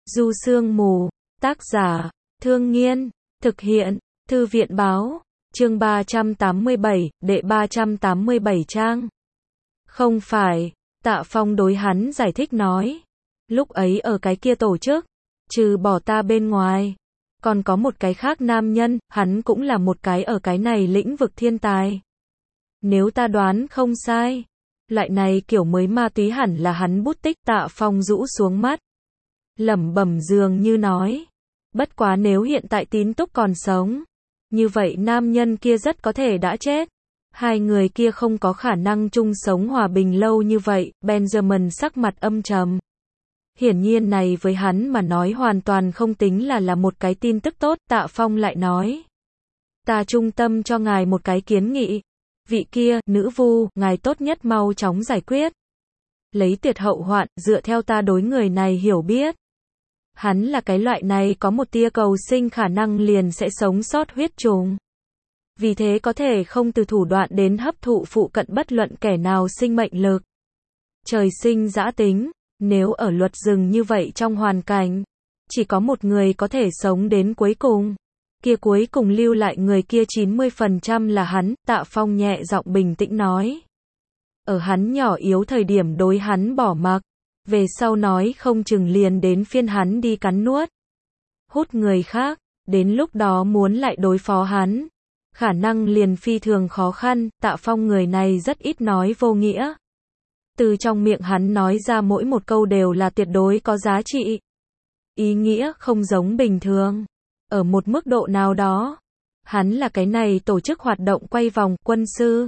Du Sương Mù, tác giả, Thương Nghiên, thực hiện, Thư viện báo, chương 387, đệ 387 trang. Không phải, Tạ Phong đối hắn giải thích nói. Lúc ấy ở cái kia tổ chức, trừ bỏ ta bên ngoài, còn có một cái khác nam nhân, hắn cũng là một cái ở cái này lĩnh vực thiên tài. Nếu ta đoán không sai, loại này kiểu mới ma túy hẳn là hắn bút tích. Tạ Phong rũ xuống mắt, lẩm bẩm dường như nói. Bất quá nếu hiện tại Tín Túc còn sống, như vậy nam nhân kia rất có thể đã chết. Hai người kia không có khả năng chung sống hòa bình lâu như vậy. Benjamin sắc mặt âm trầm. Hiển nhiên này với hắn mà nói hoàn toàn không tính là một cái tin tức tốt. Tạ Phong lại nói. Ta trung tâm cho ngài một cái kiến nghị. Vị kia, nữ vu, ngài tốt nhất mau chóng giải quyết. Lấy tuyệt hậu hoạn, dựa theo ta đối người này hiểu biết. Hắn là cái loại này có một tia cầu sinh khả năng liền sẽ sống sót huyết trùng. Vì thế có thể không từ thủ đoạn đến hấp thụ phụ cận bất luận kẻ nào sinh mệnh lực. Trời sinh dã tính, nếu ở luật rừng như vậy trong hoàn cảnh, chỉ có một người có thể sống đến cuối cùng. Kia cuối cùng lưu lại người kia 90% là hắn. Tạ Phong nhẹ giọng bình tĩnh nói. Ở hắn nhỏ yếu thời điểm đối hắn bỏ mặc, về sau nói không chừng liền đến phiên hắn đi cắn nuốt, hút người khác, đến lúc đó muốn lại đối phó hắn, khả năng liền phi thường khó khăn. Tạ Phong người này rất ít nói vô nghĩa. Từ trong miệng hắn nói ra mỗi một câu đều là tuyệt đối có giá trị. Ý nghĩa không giống bình thường. Ở một mức độ nào đó, hắn là cái này tổ chức hoạt động quay vòng quân sư.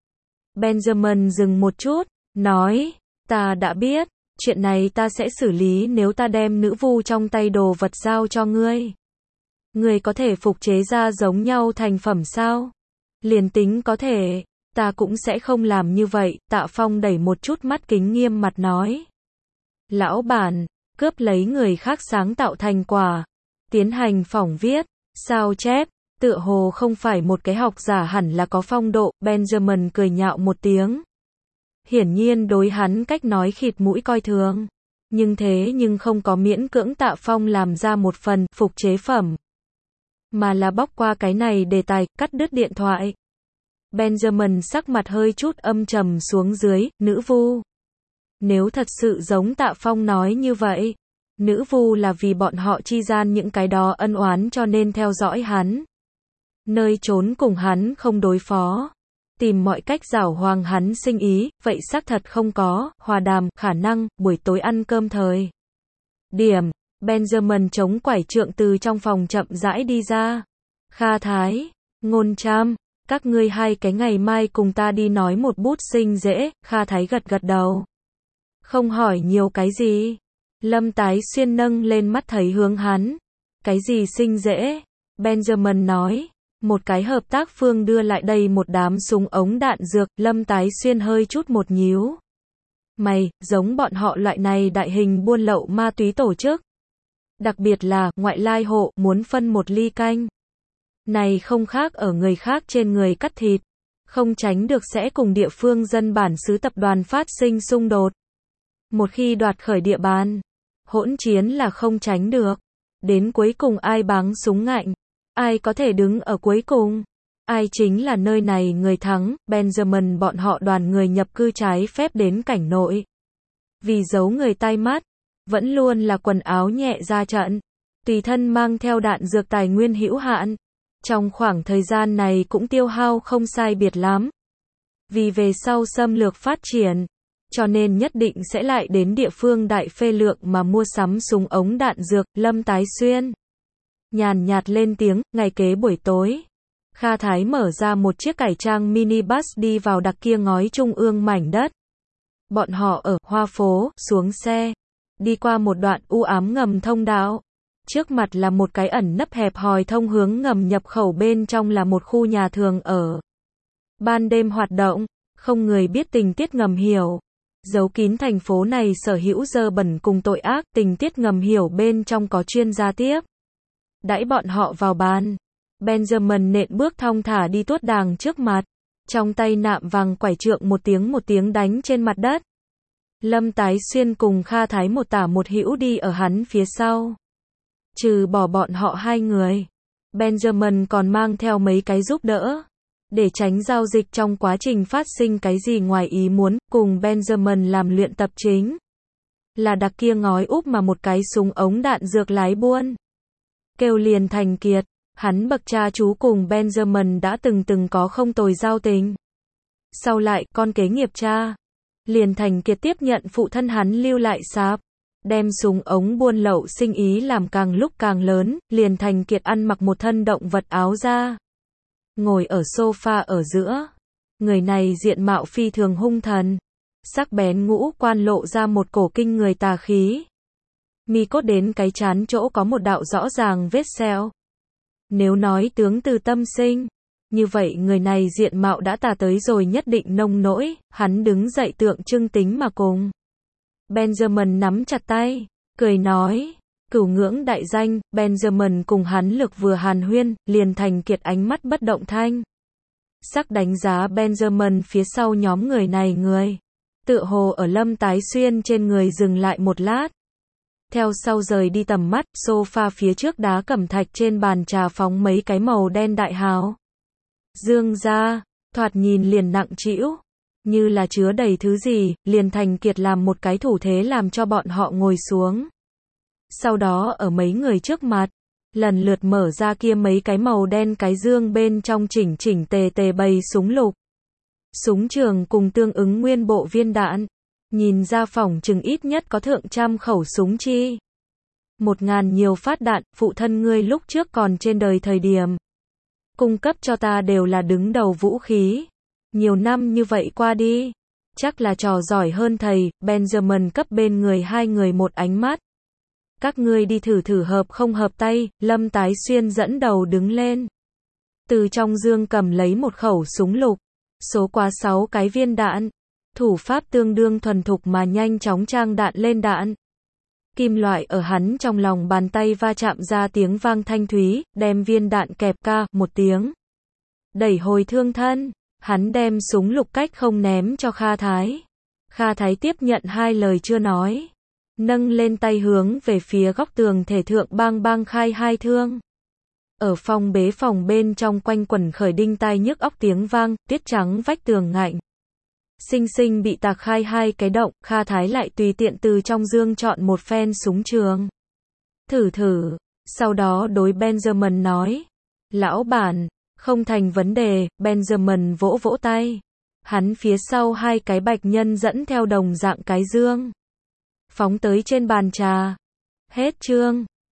Benjamin dừng một chút, nói, ta đã biết, chuyện này ta sẽ xử lý nếu ta đem nữ vu trong tay đồ vật giao cho ngươi. Ngươi có thể phục chế ra giống nhau thành phẩm sao? Liền tính có thể, ta cũng sẽ không làm như vậy. Tạ Phong đẩy một chút mắt kính nghiêm mặt nói. Lão bản, cướp lấy người khác sáng tạo thành quả, tiến hành phỏng viết, sao chép, tựa hồ không phải một cái học giả hẳn là có phong độ. Benjamin cười nhạo một tiếng. Hiển nhiên đối hắn cách nói khịt mũi coi thường. Nhưng không có miễn cưỡng Tạ Phong làm ra một phần phục chế phẩm, mà là bóc qua cái này đề tài, cắt đứt điện thoại. Benjamin sắc mặt hơi chút âm trầm xuống dưới. Nữ vu. Nếu thật sự giống Tạ Phong nói như vậy, nữ vu là vì bọn họ chi gian những cái đó ân oán cho nên theo dõi hắn, nơi trốn cùng hắn không đối phó, tìm mọi cách giảo hoàng hắn sinh ý. Vậy xác thật không có hòa đàm khả năng. Buổi tối ăn cơm thời điểm, Benjamin chống quải trượng từ trong phòng chậm rãi đi ra. Kha Thái, Ngôn Tram, các ngươi hai cái ngày mai cùng ta đi nói một bút sinh dễ. Kha Thái gật gật đầu, không hỏi nhiều cái gì. Lâm Tái Xuyên nâng lên mắt thấy hướng hắn. Cái gì sinh dễ? Benjamin nói. Một cái hợp tác phương đưa lại đây một đám súng ống đạn dược. Lâm Tái Xuyên hơi chút một nhíu mày, giống bọn họ loại này đại hình buôn lậu ma túy tổ chức, đặc biệt là ngoại lai hộ, muốn phân một ly canh này không khác ở người khác trên người cắt thịt, không tránh được sẽ cùng địa phương dân bản xứ tập đoàn phát sinh xung đột. Một khi đoạt khởi địa bàn, hỗn chiến là không tránh được. Đến cuối cùng ai báng súng ngạnh, ai có thể đứng ở cuối cùng, ai chính là nơi này người thắng. Benjamin bọn họ đoàn người nhập cư trái phép đến cảnh nội, vì giấu người tai mắt, vẫn luôn là quần áo nhẹ ra trận, tùy thân mang theo đạn dược tài nguyên hữu hạn. Trong khoảng thời gian này cũng tiêu hao không sai biệt lắm. Vì về sau xâm lược phát triển, cho nên nhất định sẽ lại đến địa phương đại phê lượng mà mua sắm súng ống đạn dược. Lâm Tái Xuyên nhàn nhạt lên tiếng. Ngày kế buổi tối, Kha Thái mở ra một chiếc cải trang minibus đi vào đặc kia ngói trung ương mảnh đất. Bọn họ ở Hoa Phố, xuống xe, đi qua một đoạn u ám ngầm thông đạo. Trước mặt là một cái ẩn nấp hẹp hòi thông hướng ngầm nhập khẩu, bên trong là một khu nhà thường ở. Ban đêm hoạt động, không người biết tình tiết ngầm hiểu. Giấu kín thành phố này sở hữu dơ bẩn cùng tội ác. Tình tiết ngầm hiểu bên trong có chuyên gia tiếp đãi bọn họ vào bàn. Benjamin nện bước thong thả đi tuốt đàng trước mặt, trong tay nạm vàng quải trượng một tiếng đánh trên mặt đất. Lâm Tái Xuyên cùng Kha Thái một tả một hữu đi ở hắn phía sau. Trừ bỏ bọn họ hai người, Benjamin còn mang theo mấy cái giúp đỡ. Để tránh giao dịch trong quá trình phát sinh cái gì ngoài ý muốn, cùng Benjamin làm luyện tập chính là đặc kia ngói úp mà một cái súng ống đạn dược lái buôn. Kêu liền Thành Kiệt, hắn bậc cha chú cùng Benjamin đã từng có không tồi giao tình. Sau lại, con kế nghiệp cha, liền Thành Kiệt tiếp nhận phụ thân hắn lưu lại sạp, đem súng ống buôn lậu sinh ý làm càng lúc càng lớn, liền Thành Kiệt ăn mặc một thân động vật áo da, ngồi ở sofa ở giữa. Người này diện mạo phi thường hung thần, sắc bén ngũ quan lộ ra một cổ kinh người tà khí. Mi cốt đến cái trán chỗ có một đạo rõ ràng vết sẹo. Nếu nói tướng từ tâm sinh, như vậy người này diện mạo đã tà tới rồi nhất định nông nỗi. Hắn đứng dậy tượng trưng tính mà cùng Benjamin nắm chặt tay, cười nói, cửu ngưỡng đại danh. Benjamin cùng hắn lực vừa hàn huyên, liền Thành Kiệt ánh mắt bất động thanh sắc đánh giá Benjamin phía sau nhóm người này tựa hồ ở Lâm Tái Xuyên trên người dừng lại một lát. Theo sau rời đi tầm mắt, sofa phía trước đá cẩm thạch trên bàn trà phóng mấy cái màu đen đại hào. Dương ra, thoạt nhìn liền nặng trĩu, như là chứa đầy thứ gì. Liền Thành Kiệt làm một cái thủ thế làm cho bọn họ ngồi xuống. Sau đó ở mấy người trước mặt, lần lượt mở ra kia mấy cái màu đen cái dương, bên trong chỉnh tề bày súng lục, súng trường cùng tương ứng nguyên bộ viên đạn. Nhìn ra phỏng chừng ít nhất có thượng trăm khẩu súng chi. 1000 nhiều phát đạn. Phụ thân ngươi lúc trước còn trên đời thời điểm cung cấp cho ta đều là đứng đầu vũ khí. Nhiều năm như vậy qua đi, chắc là trò giỏi hơn thầy. Benjamin cấp bên người hai người một ánh mắt. Các ngươi đi thử hợp không hợp tay. Lâm Tái Xuyên dẫn đầu đứng lên, từ trong dương cầm lấy một khẩu súng lục, số quá 6 cái viên đạn. Thủ pháp tương đương thuần thục mà nhanh chóng trang đạn lên đạn. Kim loại ở hắn trong lòng bàn tay va chạm ra tiếng vang thanh thúy, đem viên đạn kẹp ca một tiếng, đẩy hồi thương thân. Hắn đem súng lục cách không ném cho Kha Thái. Kha Thái tiếp nhận hai lời chưa nói, nâng lên tay hướng về phía góc tường thể thượng bang khai hai thương. Ở phòng bế phòng bên trong quanh quẩn khởi đinh tai nhức óc tiếng vang, tiết trắng vách tường ngạnh sinh bị tạc khai hai cái động. Kha Thái lại tùy tiện từ trong dương chọn một phen súng trường, thử. Sau đó đối Benjamin nói, lão bản, không thành vấn đề. Benjamin vỗ tay, hắn phía sau hai cái bạch nhân dẫn theo đồng dạng cái dương, phóng tới trên bàn trà. Hết chương.